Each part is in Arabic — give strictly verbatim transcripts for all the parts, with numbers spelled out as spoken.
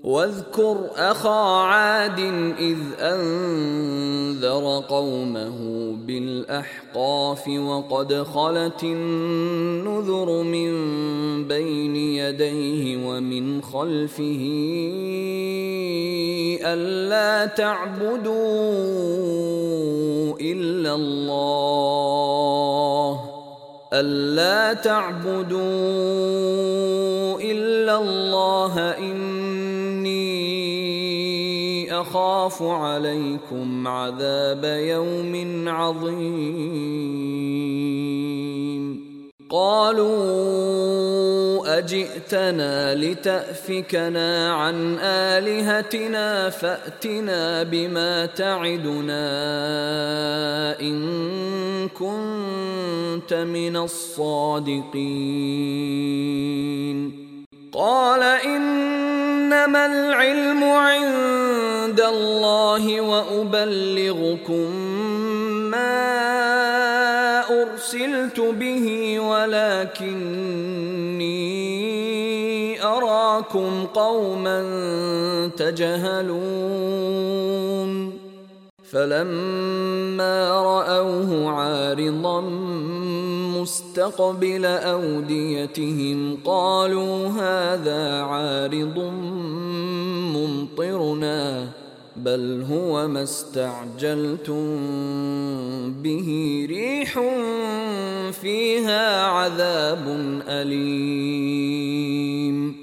واذكر أخا عاد إذ أنذر قومه بالأحقاف وقد خلت النذر من بين يديه ومن خلفه ألا تعبدوا إلا الله ألا تعبدوا إلا الله إني أخاف عليكم عذاب يوم عظيم. قالوا أجئتنا لتأفكنا عن آلهتنا فأتنا بما تعدنا إن كنت من الصادقين. قال إنما العلم عند الله وأبلغكم ما أرسلت به ولكني أراكم قوما تجهلون. فلما رأوه عارضا مستقبل أوديتهم قالوا هذا عارض ممطرنا بل هو ما استعجلتم به ريح فيها عذاب أليم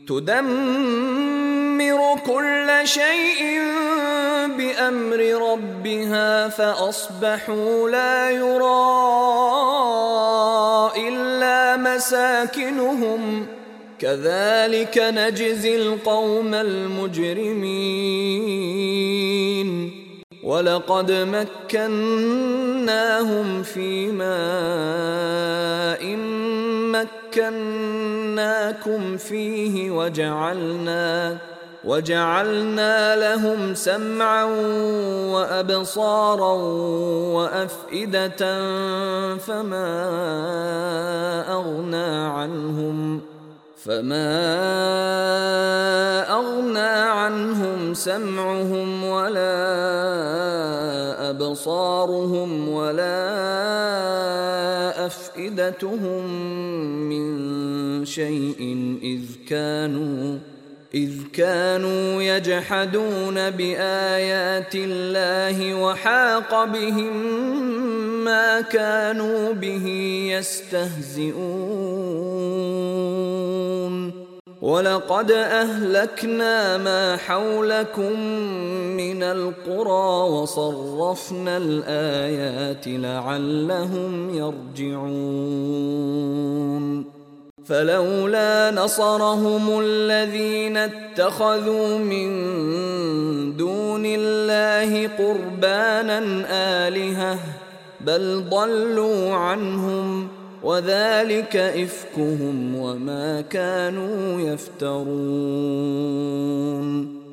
تدمر كل شيء بأمر ربها فأصبحوا لا يرى إلا مساكنهم كذلك نجزي القوم المجرمين. ولقد مكناهم في ماء مكناكم فيه وجعلنا وجعلنا لهم سمعا وأبصارا وأفئدة فما أغنى عنهم فما أغنى عنهم سمعهم ولا أبصارهم ولا أفئدتهم من شيء إذ كانوا إذ كانوا يجحدون بآيات الله وحاق بهم ما كانوا به يستهزئون. ولقد أهلكنا ما حولكم من القرى وصرفنا الآيات لعلهم يرجعون. فلولا نصرهم الذين اتخذوا من دون الله قربانا آلهة بل ضلوا عنهم وذلك إفكهم وما كانوا يفترون.